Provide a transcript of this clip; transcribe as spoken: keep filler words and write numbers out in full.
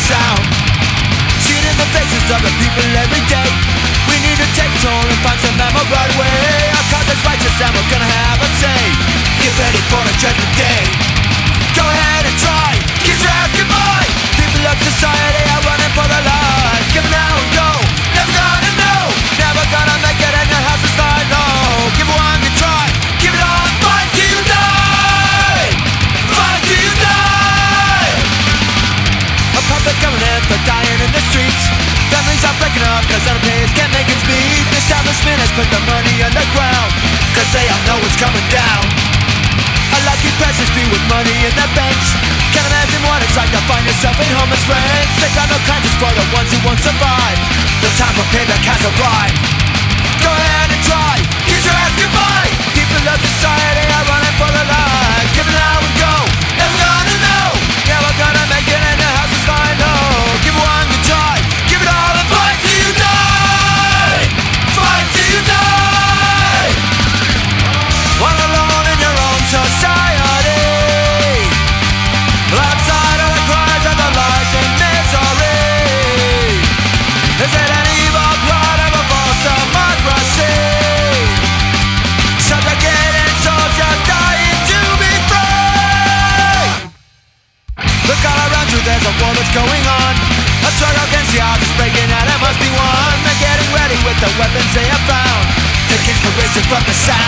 sound. See it in the faces of the people every day. We need to take toll and find some memorable right way. Our cause is righteous and we're gonna have a say. Get ready for the judgment day. Go ahead and try, kiss your ass goodbye. People of society are running for their lives. Give now and go, never gonna know. Never gonna make it and your house is lying low. Give one good try, give it all, fight till you die. Fight till you die. A public coming in for dying in the streets. Families are breaking up cause unpaid can't make ends meet. The establishment has put the money on the ground cause they all know it's coming down. A lucky precious be with money in their banks. Can't imagine what it's like to find yourself in homeless ranks. They got no conscience for the ones who won't survive. The time for payback has arrived. Go ahead and try, kiss your ass goodbye. People of society are running for their lives. Give it now and go, never gonna know. Never gonna make it and the house is lying low. Give one good try, give it all and fight till you die. Fight till you die. All alone in your own society. Outside of the cries of the lies and misery. Is it an evil plot of a false democracy? Subjugated soldiers dying to be free. Look all around you, there's a war that's going on. A struggle against the odds is breaking out, it must be won. They're getting ready with the weapons they have found. Take inspiration from the sound.